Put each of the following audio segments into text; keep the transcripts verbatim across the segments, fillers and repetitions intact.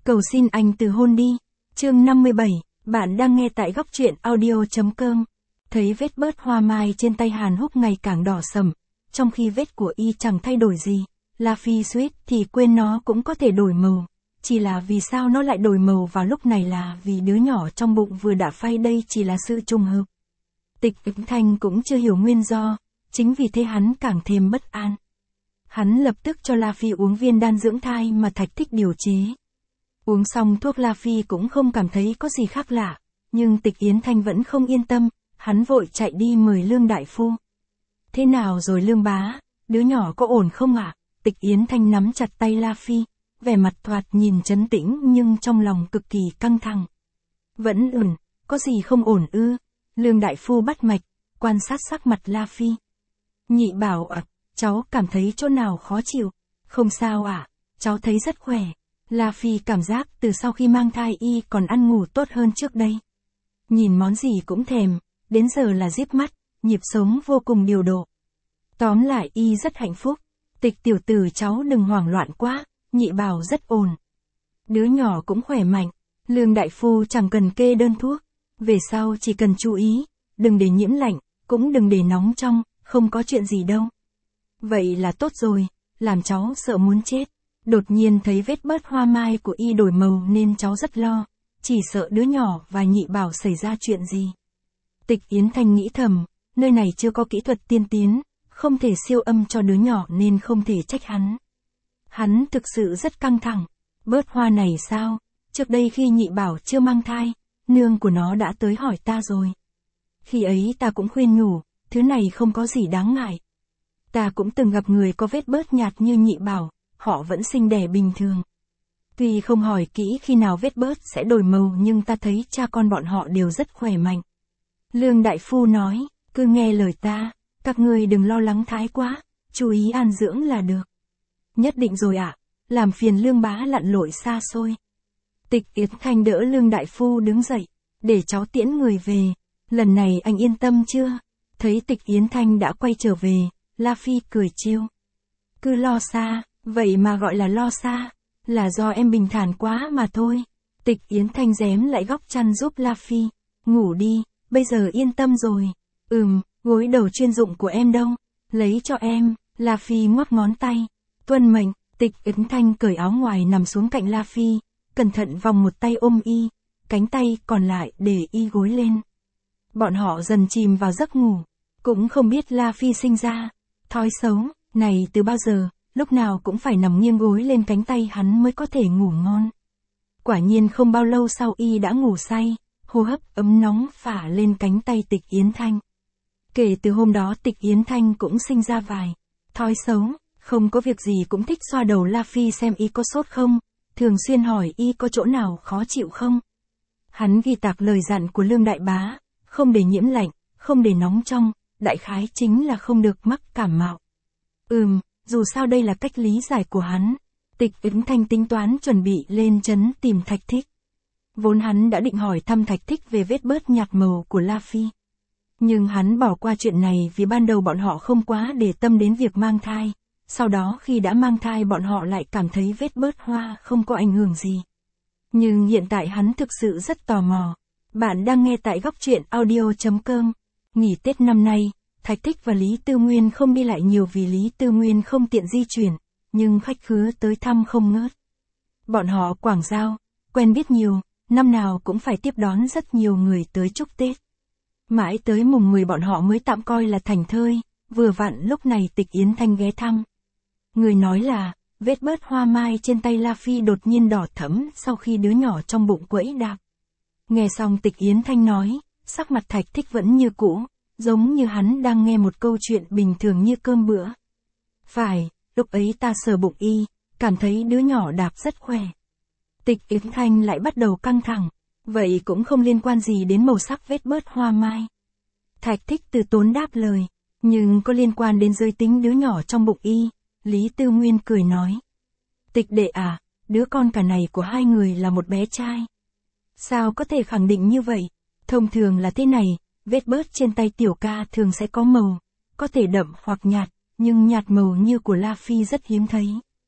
Cầu xin anh từ hôn đi. Chương năm mươi bảy, bạn đang nghe tại góc truyện audio.com. Thấy vết bớt hoa mai trên tay Hàn Húc ngày càng đỏ sẫm, trong khi vết của y chẳng thay đổi gì. La Phi suýt thì quên nó cũng có thể đổi màu. Chỉ là vì sao nó lại đổi màu vào lúc này là vì đứa nhỏ trong bụng vừa đã phai, đây chỉ là sự trùng hợp. Tịch Ứng Thanh cũng chưa hiểu nguyên do, chính vì thế hắn càng thêm bất an. Hắn lập tức cho La Phi uống viên đan dưỡng thai mà Thạch Thích điều chế. Uống xong thuốc La Phi cũng không cảm thấy có gì khác lạ, nhưng Tịch Yến Thanh vẫn không yên tâm, hắn vội chạy đi mời Lương đại phu. Thế nào rồi Lương bá, đứa nhỏ có ổn không ạ? À? Tịch Yến Thanh nắm chặt tay La Phi, vẻ mặt thoạt nhìn trấn tĩnh nhưng trong lòng cực kỳ căng thẳng. Vẫn ổn, có gì không ổn ư? Lương đại phu bắt mạch, quan sát sắc mặt La Phi. Nhị bảo ạ, à, cháu cảm thấy chỗ nào khó chịu? Không sao ạ, à, cháu thấy rất khỏe. La Phi cảm giác từ sau khi mang thai y còn ăn ngủ tốt hơn trước đây. Nhìn món gì cũng thèm, đến giờ là díp mắt, nhịp sống vô cùng điều độ. Tóm lại y rất hạnh phúc. Tịch tiểu tử cháu đừng hoảng loạn quá, nhị bảo rất ổn. Đứa nhỏ cũng khỏe mạnh, Lương đại phu chẳng cần kê đơn thuốc. Về sau chỉ cần chú ý, đừng để nhiễm lạnh, cũng đừng để nóng trong, không có chuyện gì đâu. Vậy là tốt rồi, làm cháu sợ muốn chết. Đột nhiên thấy vết bớt hoa mai của y đổi màu nên cháu rất lo, chỉ sợ đứa nhỏ và nhị bảo xảy ra chuyện gì. Tịch Yến Thanh nghĩ thầm, nơi này chưa có kỹ thuật tiên tiến, không thể siêu âm cho đứa nhỏ nên không thể trách hắn. Hắn thực sự rất căng thẳng, bớt hoa này sao, trước đây khi nhị bảo chưa mang thai, nương của nó đã tới hỏi ta rồi. Khi ấy ta cũng khuyên nhủ, thứ này không có gì đáng ngại. Ta cũng từng gặp người có vết bớt nhạt như nhị bảo, họ vẫn sinh đẻ bình thường. Tuy không hỏi kỹ khi nào vết bớt sẽ đổi màu nhưng ta thấy cha con bọn họ đều rất khỏe mạnh. Lương đại phu nói, cứ nghe lời ta, các ngươi đừng lo lắng thái quá, chú ý an dưỡng là được. Nhất định rồi ạ, à, làm phiền Lương bá lặn lội xa xôi. Tịch Yến Thanh đỡ Lương đại phu đứng dậy, để cháu tiễn người về, lần này anh yên tâm chưa? Thấy Tịch Yến Thanh đã quay trở về, La Phi cười trêu. Cứ lo xa, vậy mà gọi là lo xa, là do em bình thản quá mà thôi. Tịch Yến Thanh rém lại góc chăn giúp La Phi, ngủ đi, bây giờ yên tâm rồi. Ừm, gối đầu chuyên dụng của em đâu, lấy cho em. La Phi ngoắc ngón tay, tuân mệnh. Tịch Yến Thanh cởi áo ngoài nằm xuống cạnh La Phi, cẩn thận vòng một tay ôm y, cánh tay còn lại để y gối lên. Bọn họ dần chìm vào giấc ngủ, cũng không biết La Phi sinh ra thói xấu này từ bao giờ, lúc nào cũng phải nằm nghiêng gối lên cánh tay hắn mới có thể ngủ ngon. Quả nhiên không bao lâu sau y đã ngủ say, hô hấp ấm nóng phả lên cánh tay Tịch Yến Thanh. Kể từ hôm đó Tịch Yến Thanh cũng sinh ra vài thói xấu, không có việc gì cũng thích xoa đầu La Phi xem y có sốt không, thường xuyên hỏi y có chỗ nào khó chịu không. Hắn ghi tạc lời dặn của Lương đại bá, không để nhiễm lạnh, không để nóng trong, đại khái chính là không được mắc cảm mạo. Ừm, dù sao đây là cách lý giải của hắn. Tịch Ứng Thanh tính toán chuẩn bị lên trấn tìm Thạch Thích. Vốn hắn đã định hỏi thăm Thạch Thích về vết bớt nhạt màu của La Phi. Nhưng hắn bỏ qua chuyện này vì ban đầu bọn họ không quá để tâm đến việc mang thai. Sau đó khi đã mang thai bọn họ lại cảm thấy vết bớt hoa không có ảnh hưởng gì. Nhưng hiện tại hắn thực sự rất tò mò. Bạn đang nghe tại góc truyện audio.com. Nghỉ Tết năm nay, Thạch Thích và Lý Tư Nguyên không đi lại nhiều vì Lý Tư Nguyên không tiện di chuyển, nhưng khách khứa tới thăm không ngớt. Bọn họ quảng giao, quen biết nhiều, năm nào cũng phải tiếp đón rất nhiều người tới chúc Tết. Mãi tới mùng mười bọn họ mới tạm coi là thành thơi, vừa vặn lúc này Tịch Yến Thanh ghé thăm. Người nói là, vết bớt hoa mai trên tay La Phi đột nhiên đỏ thẫm sau khi đứa nhỏ trong bụng quẫy đạp. Nghe xong Tịch Yến Thanh nói, sắc mặt Thạch Thích vẫn như cũ, giống như hắn đang nghe một câu chuyện bình thường như cơm bữa. Phải, lúc ấy ta sờ bụng y, cảm thấy đứa nhỏ đạp rất khỏe. Tịch Yến Thanh lại bắt đầu căng thẳng, vậy cũng không liên quan gì đến màu sắc vết bớt hoa mai. Thạch Thích từ tốn đáp lời, nhưng có liên quan đến giới tính đứa nhỏ trong bụng y. Lý Tư Nguyên cười nói. Tịch đệ à, đứa con cả này của hai người là một bé trai. Sao có thể khẳng định như vậy? Thông thường là thế này, vết bớt trên tay tiểu ca thường sẽ có màu, có thể đậm hoặc nhạt, nhưng nhạt màu như của La Phi rất hiếm thấy.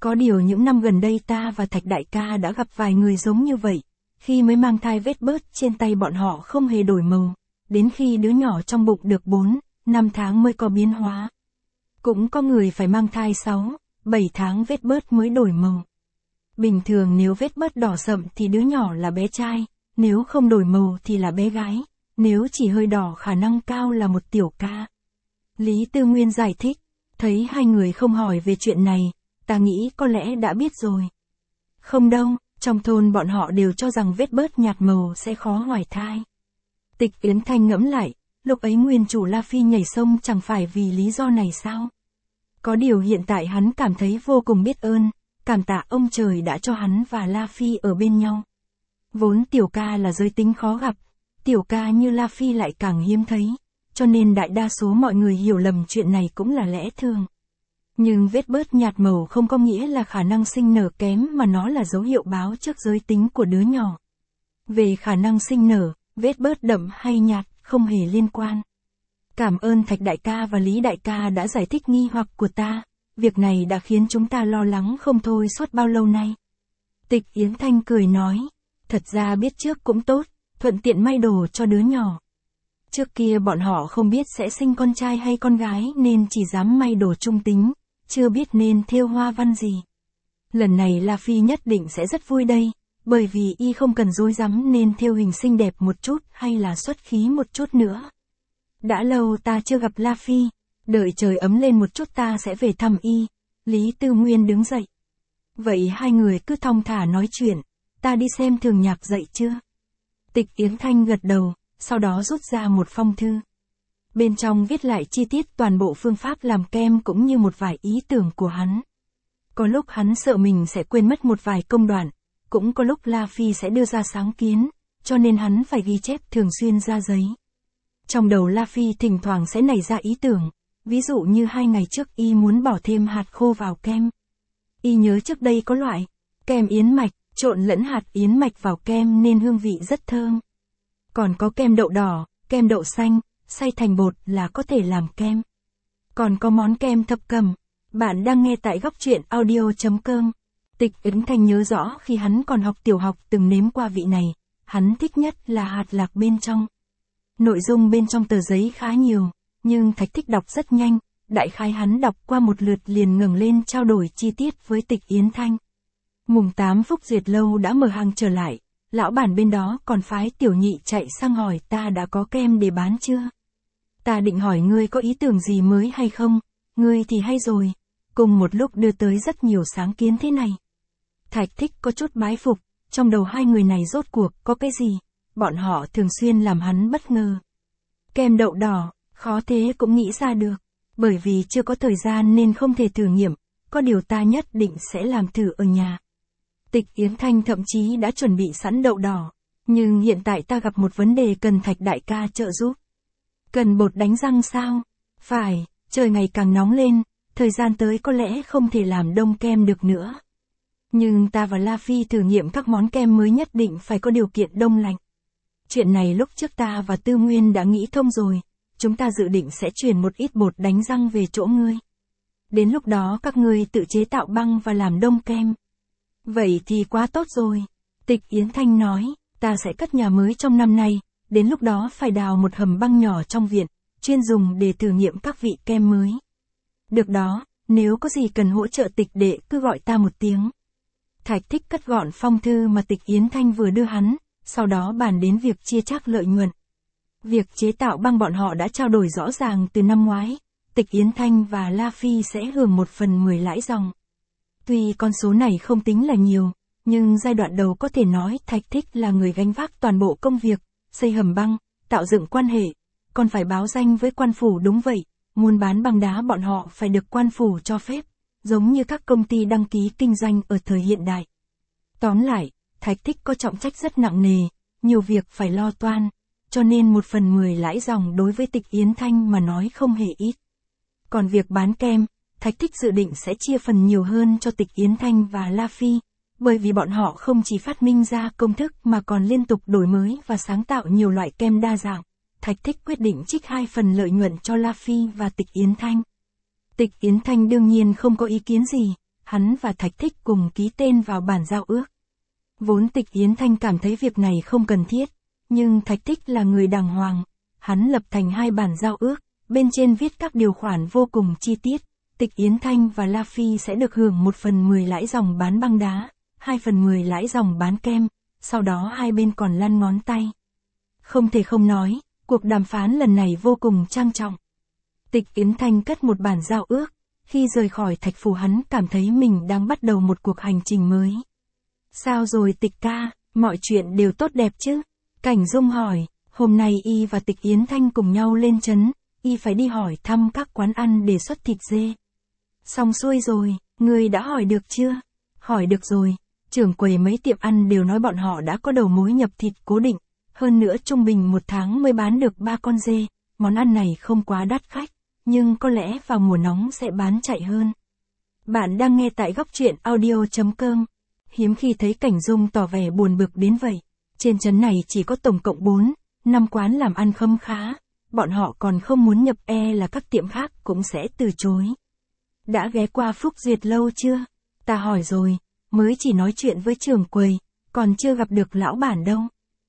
Có điều những năm gần đây ta và Thạch đại ca đã gặp vài người giống như vậy, khi mới mang thai vết bớt trên tay bọn họ không hề đổi màu, đến khi đứa nhỏ trong bụng được bốn, năm tháng mới có biến hóa. Cũng có người phải mang thai sáu, bảy tháng vết bớt mới đổi màu. Bình thường nếu vết bớt đỏ sậm thì đứa nhỏ là bé trai, nếu không đổi màu thì là bé gái, nếu chỉ hơi đỏ khả năng cao là một tiểu ca. Lý Tư Nguyên giải thích, thấy hai người không hỏi về chuyện này, ta nghĩ có lẽ đã biết rồi. Không đâu, trong thôn bọn họ đều cho rằng vết bớt nhạt màu sẽ khó hoài thai. Tịch Yến Thanh ngẫm lại, lúc ấy nguyên chủ La Phi nhảy sông chẳng phải vì lý do này sao? Có điều hiện tại hắn cảm thấy vô cùng biết ơn, cảm tạ ông trời đã cho hắn và La Phi ở bên nhau. Vốn tiểu ca là giới tính khó gặp, tiểu ca như La Phi lại càng hiếm thấy, cho nên đại đa số mọi người hiểu lầm chuyện này cũng là lẽ thường. Nhưng vết bớt nhạt màu không có nghĩa là khả năng sinh nở kém mà nó là dấu hiệu báo trước giới tính của đứa nhỏ. Về khả năng sinh nở, vết bớt đậm hay nhạt không hề liên quan. Cảm ơn Thạch đại ca và Lý đại ca đã giải thích nghi hoặc của ta, việc này đã khiến chúng ta lo lắng không thôi suốt bao lâu nay. Tịch Yến Thanh cười nói, thật ra biết trước cũng tốt, thuận tiện may đồ cho đứa nhỏ. Trước kia bọn họ không biết sẽ sinh con trai hay con gái nên chỉ dám may đồ trung tính, chưa biết nên thêu hoa văn gì. Lần này La Phi nhất định sẽ rất vui đây, bởi vì y không cần rối rắm nên thêu hình xinh đẹp một chút hay là xuất khí một chút nữa. Đã lâu ta chưa gặp La Phi, đợi trời ấm lên một chút ta sẽ về thăm y. Lý Tư Nguyên đứng dậy. Vậy hai người cứ thong thả nói chuyện, ta đi xem Thường Nhạc dậy chưa? Tịch Yến Thanh gật đầu, sau đó rút ra một phong thư. Bên trong viết lại chi tiết toàn bộ phương pháp làm kem cũng như một vài ý tưởng của hắn. Có lúc hắn sợ mình sẽ quên mất một vài công đoạn, cũng có lúc La Phi sẽ đưa ra sáng kiến, cho nên hắn phải ghi chép thường xuyên ra giấy. Trong đầu La Phi thỉnh thoảng sẽ nảy ra ý tưởng, ví dụ như hai ngày trước y muốn bỏ thêm hạt khô vào kem. Y nhớ trước đây có loại kem yến mạch, trộn lẫn hạt yến mạch vào kem nên hương vị rất thơm. Còn có kem đậu đỏ, kem đậu xanh, xay thành bột là có thể làm kem. Còn có món kem thập cẩm. Bạn đang nghe tại góc truyện audio chấm com. Tịch Yến Thanh nhớ rõ khi hắn còn học tiểu học từng nếm qua vị này, hắn thích nhất là hạt lạc bên trong. Nội dung bên trong tờ giấy khá nhiều, nhưng Thạch Thích đọc rất nhanh, đại khái hắn đọc qua một lượt liền ngẩng lên trao đổi chi tiết với Tịch Yến Thanh. Mùng tám Phúc Duyệt Lâu đã mở hàng trở lại, lão bản bên đó còn phái tiểu nhị chạy sang hỏi ta đã có kem để bán chưa. Ta định hỏi ngươi có ý tưởng gì mới hay không, ngươi thì hay rồi, cùng một lúc đưa tới rất nhiều sáng kiến thế này. Thạch Thích có chút bái phục, trong đầu hai người này rốt cuộc có cái gì, bọn họ thường xuyên làm hắn bất ngờ. Kem đậu đỏ, khó thế cũng nghĩ ra được, bởi vì chưa có thời gian nên không thể thử nghiệm, có điều ta nhất định sẽ làm thử ở nhà. Tịch Yến Thanh thậm chí đã chuẩn bị sẵn đậu đỏ, nhưng hiện tại ta gặp một vấn đề cần Thạch đại ca trợ giúp. Cần bột đánh răng sao? Phải, trời ngày càng nóng lên, thời gian tới có lẽ không thể làm đông kem được nữa. Nhưng ta và La Phi thử nghiệm các món kem mới nhất định phải có điều kiện đông lạnh. Chuyện này lúc trước ta và Tư Nguyên đã nghĩ thông rồi, chúng ta dự định sẽ chuyển một ít bột đánh răng về chỗ ngươi. Đến lúc đó các ngươi tự chế tạo băng và làm đông kem. Vậy thì quá tốt rồi. Tịch Yến Thanh nói, ta sẽ cất nhà mới trong năm nay, đến lúc đó phải đào một hầm băng nhỏ trong viện, chuyên dùng để thử nghiệm các vị kem mới. Được đó, nếu có gì cần hỗ trợ Tịch đệ cứ gọi ta một tiếng. Thạch Thích cất gọn phong thư mà Tịch Yến Thanh vừa đưa hắn, sau đó bàn đến việc chia chác lợi nhuận. Việc chế tạo băng bọn họ đã trao đổi rõ ràng từ năm ngoái, Tịch Yến Thanh và La Phi sẽ hưởng một phần mười lãi dòng. Tuy con số này không tính là nhiều, nhưng giai đoạn đầu có thể nói Thạch Thích là người gánh vác toàn bộ công việc, xây hầm băng, tạo dựng quan hệ, còn phải báo danh với quan phủ đúng vậy, muốn bán băng đá bọn họ phải được quan phủ cho phép, giống như các công ty đăng ký kinh doanh ở thời hiện đại. Tóm lại, Thạch Thích có trọng trách rất nặng nề, nhiều việc phải lo toan, cho nên một phần mười lãi dòng đối với Tịch Yến Thanh mà nói không hề ít. Còn việc bán kem, Thạch Thích dự định sẽ chia phần nhiều hơn cho Tịch Yến Thanh và La Phi, bởi vì bọn họ không chỉ phát minh ra công thức mà còn liên tục đổi mới và sáng tạo nhiều loại kem đa dạng. Thạch Thích quyết định trích hai phần lợi nhuận cho La Phi và Tịch Yến Thanh. Tịch Yến Thanh đương nhiên không có ý kiến gì, hắn và Thạch Thích cùng ký tên vào bản giao ước. Vốn Tịch Yến Thanh cảm thấy việc này không cần thiết, nhưng Thạch Thích là người đàng hoàng, hắn lập thành hai bản giao ước, bên trên viết các điều khoản vô cùng chi tiết. Tịch Yến Thanh và La Phi sẽ được hưởng một phần mười lãi dòng bán băng đá, hai phần mười lãi dòng bán kem, sau đó hai bên còn lăn ngón tay. Không thể không nói, cuộc đàm phán lần này vô cùng trang trọng. Tịch Yến Thanh cất một bản giao ước, khi rời khỏi Thạch Phủ hắn cảm thấy mình đang bắt đầu một cuộc hành trình mới. Sao rồi Tịch ca, mọi chuyện đều tốt đẹp chứ? Cảnh Dung hỏi, hôm nay y và Tịch Yến Thanh cùng nhau lên trấn, y phải đi hỏi thăm các quán ăn đề xuất thịt dê. Xong xuôi rồi, ngươi đã hỏi được chưa? Hỏi được rồi, trưởng quầy mấy tiệm ăn đều nói bọn họ đã có đầu mối nhập thịt cố định, hơn nữa trung bình một tháng mới bán được ba con dê, món ăn này không quá đắt khách, nhưng có lẽ vào mùa nóng sẽ bán chạy hơn. Bạn đang nghe tại góc truyện audio chấm com. Hiếm khi thấy Cảnh Dung tỏ vẻ buồn bực đến vậy. Trên trấn này chỉ có tổng cộng bốn, năm quán làm ăn khấm khá, bọn họ còn không muốn nhập e là các tiệm khác cũng sẽ từ chối. Đã ghé qua Phúc Duyệt lâu chưa? Ta hỏi rồi, mới chỉ nói chuyện với trưởng quầy, còn chưa gặp được lão bản đâu.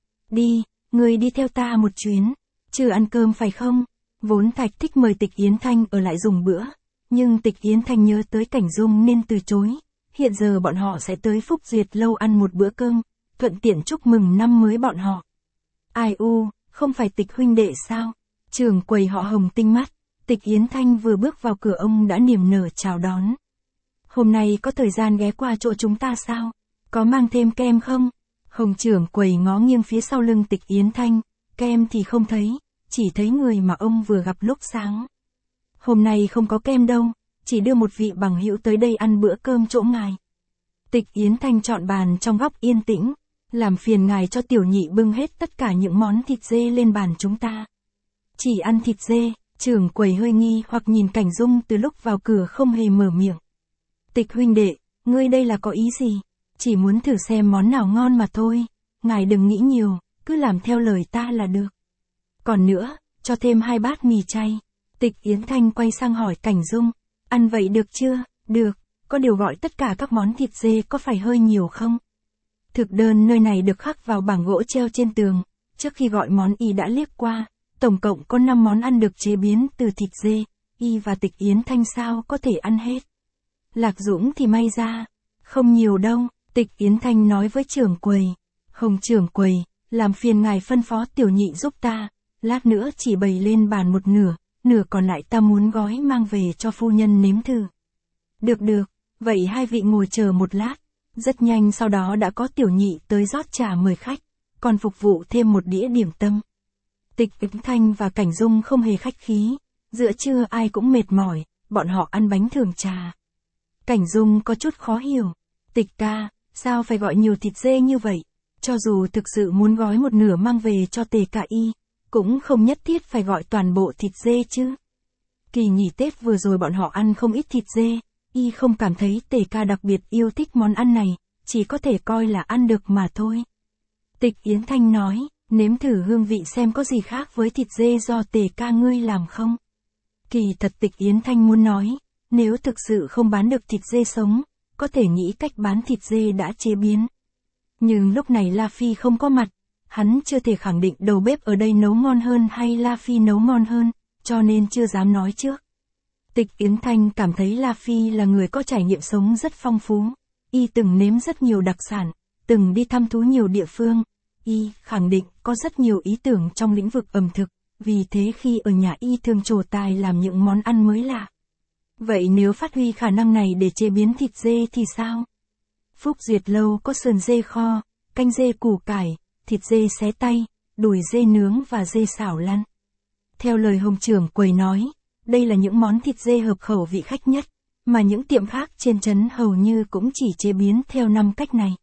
Đi, người đi theo ta một chuyến, chưa ăn cơm phải không? Vốn Thạch Thích mời Tịch Yến Thanh ở lại dùng bữa, nhưng Tịch Yến Thanh nhớ tới Cảnh Dung nên từ chối. Hiện giờ bọn họ sẽ tới Phúc Duyệt lâu ăn một bữa cơm, thuận tiện chúc mừng năm mới bọn họ. Ai u, không phải Tịch huynh đệ sao? Trưởng quầy họ Hồng tinh mắt, Tịch Yến Thanh vừa bước vào cửa ông đã niềm nở chào đón. Hôm nay có thời gian ghé qua chỗ chúng ta sao? Có mang thêm kem không? Hồng trưởng quầy ngó nghiêng phía sau lưng Tịch Yến Thanh, kem thì không thấy, chỉ thấy người mà ông vừa gặp lúc sáng. Hôm nay không có kem đâu, chỉ đưa một vị bằng hữu tới đây ăn bữa cơm chỗ ngài. Tịch Yến Thanh chọn bàn trong góc yên tĩnh, làm phiền ngài cho tiểu nhị bưng hết tất cả những món thịt dê lên bàn chúng ta. Chỉ ăn thịt dê, trưởng quầy hơi nghi hoặc nhìn Cảnh Dung từ lúc vào cửa không hề mở miệng. Tịch huynh đệ, ngươi đây là có ý gì? Chỉ muốn thử xem món nào ngon mà thôi, ngài đừng nghĩ nhiều, cứ làm theo lời ta là được. Còn nữa, cho thêm hai bát mì chay. Tịch Yến Thanh quay sang hỏi Cảnh Dung, ăn vậy được chưa? Được, có điều gọi tất cả các món thịt dê có phải hơi nhiều không? Thực đơn nơi này được khắc vào bảng gỗ treo trên tường, trước khi gọi món y đã liếc qua, tổng cộng có năm món ăn được chế biến từ thịt dê, y và Tịch Yến Thanh sao có thể ăn hết. Lạc Dũng thì may ra, không nhiều đâu, Tịch Yến Thanh nói với trưởng quầy. Hồng trưởng quầy, làm phiền ngài phân phó tiểu nhị giúp ta, lát nữa chỉ bày lên bàn một nửa, nửa còn lại ta muốn gói mang về cho phu nhân nếm thử. Được được, vậy hai vị ngồi chờ một lát. Rất nhanh sau đó đã có tiểu nhị tới rót trà mời khách, còn phục vụ thêm một đĩa điểm tâm. Tịch Yến Thanh và Cảnh Dung không hề khách khí, giữa trưa ai cũng mệt mỏi, bọn họ ăn bánh thường trà. Cảnh Dung có chút khó hiểu, Tịch ca, sao phải gọi nhiều thịt dê như vậy? Cho dù thực sự muốn gói một nửa mang về cho Tề Cả Y, cũng không nhất thiết phải gọi toàn bộ thịt dê chứ. Kỳ nghỉ Tết vừa rồi bọn họ ăn không ít thịt dê, y không cảm thấy Tề ca đặc biệt yêu thích món ăn này, chỉ có thể coi là ăn được mà thôi. Tịch Yến Thanh nói, nếm thử hương vị xem có gì khác với thịt dê do Tề ca ngươi làm không. Kỳ thật Tịch Yến Thanh muốn nói, nếu thực sự không bán được thịt dê sống, có thể nghĩ cách bán thịt dê đã chế biến. Nhưng lúc này La Phi không có mặt, hắn chưa thể khẳng định đầu bếp ở đây nấu ngon hơn hay La Phi nấu ngon hơn, cho nên chưa dám nói trước. Tịch Yến Thanh cảm thấy La Phi là người có trải nghiệm sống rất phong phú, y từng nếm rất nhiều đặc sản, từng đi thăm thú nhiều địa phương, y khẳng định có rất nhiều ý tưởng trong lĩnh vực ẩm thực, vì thế khi ở nhà y thường trổ tài làm những món ăn mới lạ. Vậy nếu phát huy khả năng này để chế biến thịt dê thì sao? Phúc Duyệt lâu có sườn dê kho, canh dê củ cải, thịt dê xé tay, đùi dê nướng và dê xào lăn. Theo lời Hồng trưởng quầy nói, đây là những món thịt dê hợp khẩu vị khách nhất, mà những tiệm khác trên trấn hầu như cũng chỉ chế biến theo năm cách này.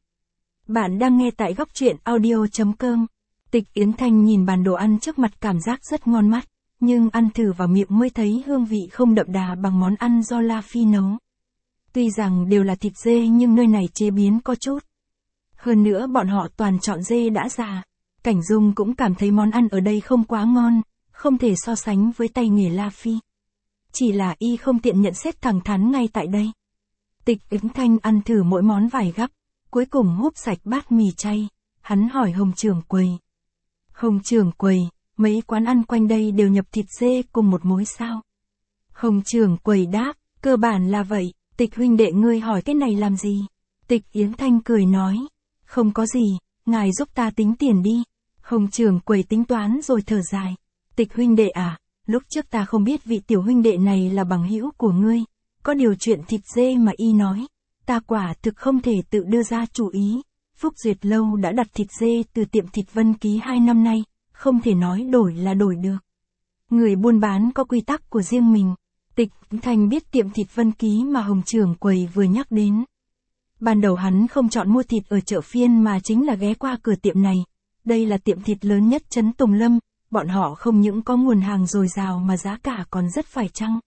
Bạn đang nghe tại góc truyện audio chấm com. Tịch Yến Thanh nhìn bàn đồ ăn trước mặt cảm giác rất ngon mắt, nhưng ăn thử vào miệng mới thấy hương vị không đậm đà bằng món ăn do La Phi nấu. Tuy rằng đều là thịt dê nhưng nơi này chế biến có chút. Hơn nữa bọn họ toàn chọn dê đã già. Cảnh Dung cũng cảm thấy món ăn ở đây không quá ngon, không thể so sánh với tay nghề La Phi. Chỉ là y không tiện nhận xét thẳng thắn ngay tại đây. Tịch Yến Thanh ăn thử mỗi món vài gắp, cuối cùng húp sạch bát mì chay. Hắn hỏi Hồng trưởng quầy. Hồng trưởng quầy, mấy quán ăn quanh đây đều nhập thịt dê cùng một mối sao? Hồng trưởng quầy đáp, cơ bản là vậy. Tịch huynh đệ ngươi hỏi cái này làm gì? Tịch Yến Thanh cười nói, không có gì, ngài giúp ta tính tiền đi. Hồng trưởng quầy tính toán rồi thở dài. Tịch huynh đệ à, lúc trước ta không biết vị tiểu huynh đệ này là bằng hữu của ngươi. Có điều chuyện thịt dê mà y nói, ta quả thực không thể tự đưa ra chủ ý. Phúc Duyệt Lâu đã đặt thịt dê từ tiệm thịt Vân Ký hai năm nay, không thể nói đổi là đổi được. Người buôn bán có quy tắc của riêng mình. Tịch Thanh biết tiệm thịt Vân Ký mà Hồng trưởng quầy vừa nhắc đến. Ban đầu hắn không chọn mua thịt ở chợ phiên mà chính là ghé qua cửa tiệm này. Đây là tiệm thịt lớn nhất trấn Tùng Lâm, bọn họ không những có nguồn hàng dồi dào mà giá cả còn rất phải chăng.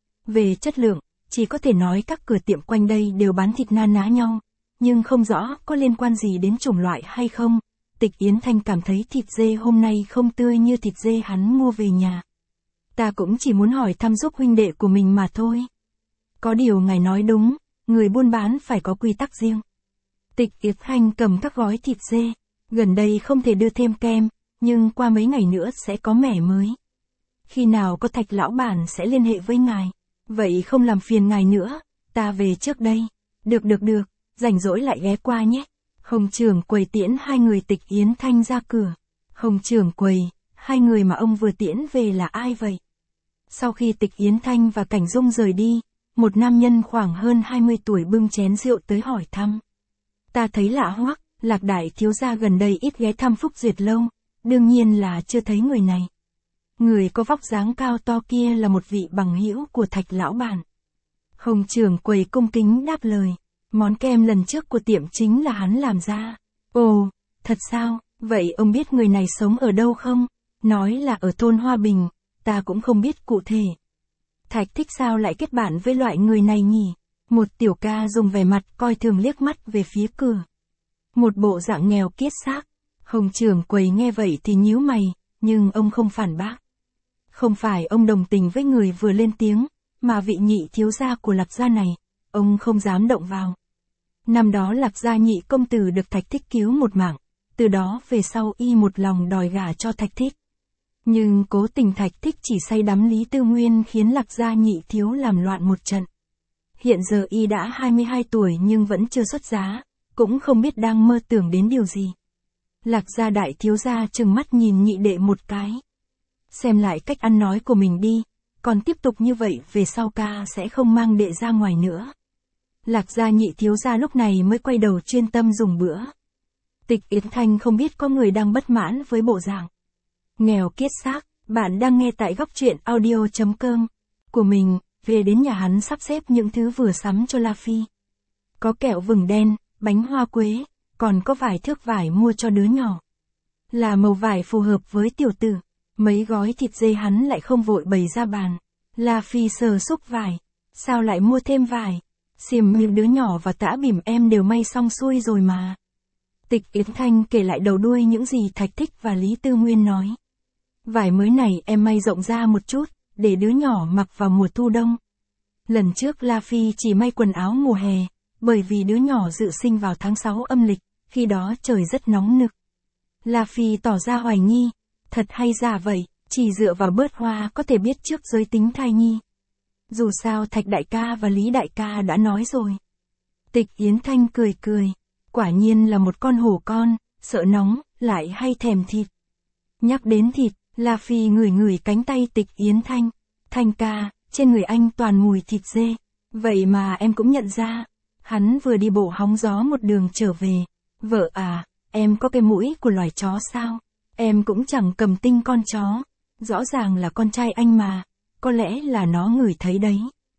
Về chất lượng, chỉ có thể nói các cửa tiệm quanh đây đều bán thịt na ná nhau, nhưng không rõ có liên quan gì đến chủng loại hay không. Tịch Yến Thanh cảm thấy thịt dê hôm nay không tươi như thịt dê hắn mua về nhà. Ta cũng chỉ muốn hỏi thăm giúp huynh đệ của mình mà thôi. Có điều ngài nói đúng, người buôn bán phải có quy tắc riêng. Tịch Yến Thanh cầm các gói thịt dê, gần đây không thể đưa thêm kem, nhưng qua mấy ngày nữa sẽ có mẻ mới. Khi nào có Thạch lão bản sẽ liên hệ với ngài. Vậy không làm phiền ngài nữa, ta về trước đây. Được được được, rảnh rỗi lại ghé qua nhé. Hồng trưởng quầy tiễn hai người Tịch Yến Thanh ra cửa. Hồng trưởng quầy, hai người mà ông vừa tiễn về là ai vậy? Sau khi Tịch Yến Thanh và Cảnh Dung rời đi, một nam nhân khoảng hơn hai mươi tuổi bưng chén rượu tới hỏi thăm. Ta thấy lạ hoắc, Lạc đại thiếu gia gần đây ít ghé thăm Phúc Duyệt Lâu, đương nhiên là chưa thấy người này. Người có vóc dáng cao to kia là một vị bằng hữu của Thạch lão bản. Hồng trưởng quầy cung kính đáp lời, món kem lần trước của tiệm chính là hắn làm ra. Ồ, thật sao, vậy ông biết người này sống ở đâu không? Nói là ở thôn Hoa Bình, ta cũng không biết cụ thể. Thạch Thích sao lại kết bạn với loại người này nhỉ? Một tiểu ca dùng vẻ mặt coi thường liếc mắt về phía cửa. Một bộ dạng nghèo kiết xác. Hồng trưởng quầy nghe vậy thì nhíu mày, nhưng ông không phản bác. Không phải ông đồng tình với người vừa lên tiếng, mà vị nhị thiếu gia của Lạc gia này, ông không dám động vào. Năm đó Lạc gia nhị công tử được Thạch Thích cứu một mạng, từ đó về sau y một lòng đòi gả cho Thạch Thích. Nhưng cố tình Thạch Thích chỉ say đắm Lý Tư Nguyên khiến Lạc gia nhị thiếu làm loạn một trận. Hiện giờ y đã hai mươi hai tuổi nhưng vẫn chưa xuất giá, cũng không biết đang mơ tưởng đến điều gì. Lạc gia đại thiếu gia trừng mắt nhìn nhị đệ một cái. Xem lại cách ăn nói của mình đi, còn tiếp tục như vậy về sau ca sẽ không mang đệ ra ngoài nữa. Lạc gia nhị thiếu gia lúc này mới quay đầu chuyên tâm dùng bữa. Tịch Yến Thanh không biết có người đang bất mãn với bộ dạng nghèo kiết xác. Bạn đang nghe tại góc truyện audio chấm com của mình. Về đến nhà hắn sắp xếp những thứ vừa sắm cho La Phi. Có kẹo vừng đen, bánh hoa quế, còn có vài thước vải mua cho đứa nhỏ. Là màu vải phù hợp với tiểu tử. Mấy gói thịt dê hắn lại không vội bày ra bàn. La Phi sờ xúc vải. Sao lại mua thêm vải? Xiêm miệng đứa nhỏ và tã bỉm em đều may xong xuôi rồi mà. Tịch Yến Thanh kể lại đầu đuôi những gì Thạch Thích và Lý Tư Nguyên nói. Vải mới này em may rộng ra một chút, để đứa nhỏ mặc vào mùa thu đông. Lần trước La Phi chỉ may quần áo mùa hè, bởi vì đứa nhỏ dự sinh vào tháng sáu âm lịch, khi đó trời rất nóng nực. La Phi tỏ ra hoài nghi, thật hay giả vậy, chỉ dựa vào bớt hoa có thể biết trước giới tính thai nhi. Dù sao Thạch đại ca và Lý đại ca đã nói rồi. Tịch Yến Thanh cười cười, quả nhiên là một con hổ con, sợ nóng, lại hay thèm thịt. Nhắc đến thịt, La Phi ngửi ngửi cánh tay Tịch Yến Thanh. Thanh ca, trên người anh toàn mùi thịt dê. Vậy mà em cũng nhận ra. Hắn vừa đi bộ hóng gió một đường trở về. Vợ à, em có cái mũi của loài chó sao? Em cũng chẳng cầm tinh con chó. Rõ ràng là con trai anh mà. Có lẽ là nó ngửi thấy đấy.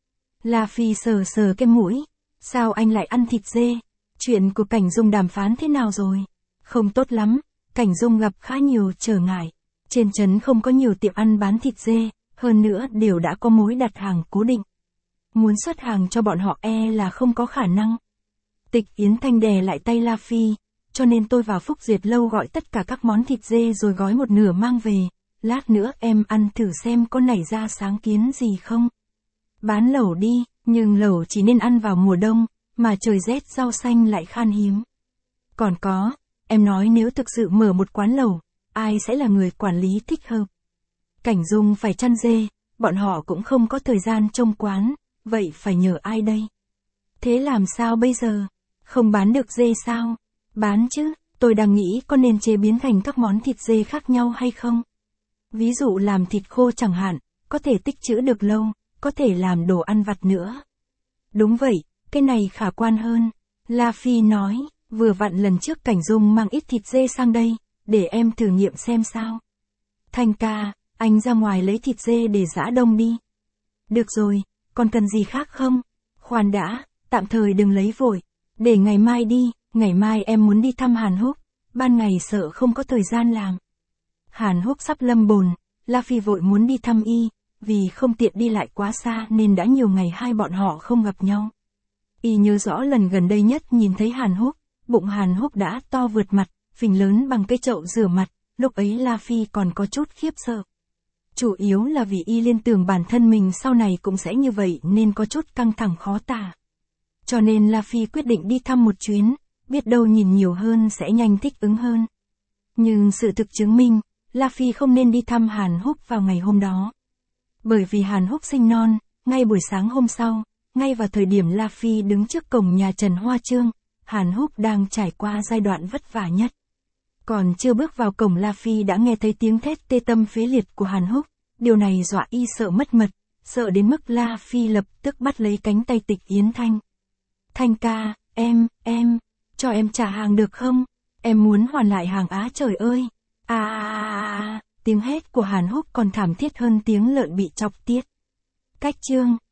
La Phi sờ sờ cái mũi. Sao anh lại ăn thịt dê? Chuyện của Cảnh Dung đàm phán thế nào rồi? Không tốt lắm. Cảnh Dung gặp khá nhiều trở ngại. Trên trấn không có nhiều tiệm ăn bán thịt dê, hơn nữa đều đã có mối đặt hàng cố định. Muốn xuất hàng cho bọn họ e là không có khả năng. Tịch Yến Thanh đè lại tay La Phi, cho nên tôi vào Phúc Duyệt Lâu gọi tất cả các món thịt dê rồi gói một nửa mang về. Lát nữa em ăn thử xem có nảy ra sáng kiến gì không. Bán lẩu đi, nhưng lẩu chỉ nên ăn vào mùa đông, mà trời rét rau xanh lại khan hiếm. Còn có, em nói nếu thực sự mở một quán lẩu, ai sẽ là người quản lý thích hợp? Cảnh Dung phải chăn dê, bọn họ cũng không có thời gian trông quán, vậy phải nhờ ai đây? Thế làm sao bây giờ? Không bán được dê sao? Bán chứ, tôi đang nghĩ có nên chế biến thành các món thịt dê khác nhau hay không? Ví dụ làm thịt khô chẳng hạn, có thể tích trữ được lâu, có thể làm đồ ăn vặt nữa. Đúng vậy, cái này khả quan hơn. La Phi nói, vừa vặn lần trước Cảnh Dung mang ít thịt dê sang đây, để em thử nghiệm xem sao. Thanh ca, anh ra ngoài lấy thịt dê để giã đông đi. Được rồi, còn cần gì khác không? Khoan đã, tạm thời đừng lấy vội. Để ngày mai đi, ngày mai em muốn đi thăm Hàn Húc, ban ngày sợ không có thời gian làm. Hàn Húc sắp lâm bồn, La Phi vội muốn đi thăm y, vì không tiện đi lại quá xa nên đã nhiều ngày hai bọn họ không gặp nhau. Y nhớ rõ lần gần đây nhất nhìn thấy Hàn Húc, bụng Hàn Húc đã to vượt mặt, phình lớn bằng cái chậu rửa mặt, lúc ấy La Phi còn có chút khiếp sợ. Chủ yếu là vì y liên tưởng bản thân mình sau này cũng sẽ như vậy nên có chút căng thẳng khó tả. Cho nên La Phi quyết định đi thăm một chuyến, biết đâu nhìn nhiều hơn sẽ nhanh thích ứng hơn. Nhưng sự thực chứng minh, La Phi không nên đi thăm Hàn Húc vào ngày hôm đó. Bởi vì Hàn Húc sinh non, ngay buổi sáng hôm sau, ngay vào thời điểm La Phi đứng trước cổng nhà Trần Hoa Trương, Hàn Húc đang trải qua giai đoạn vất vả nhất. Còn chưa bước vào cổng La Phi đã nghe thấy tiếng thét tê tâm phế liệt của Hàn Húc, điều này dọa y sợ mất mật, sợ đến mức La Phi lập tức bắt lấy cánh tay Tịch Yến Thanh. Thanh ca, em, em, cho em trả hàng được không? Em muốn hoàn lại hàng á trời ơi! À, à, à, à, tiếng hét của Hàn Húc còn thảm thiết hơn tiếng lợn bị chọc tiết. Cách chương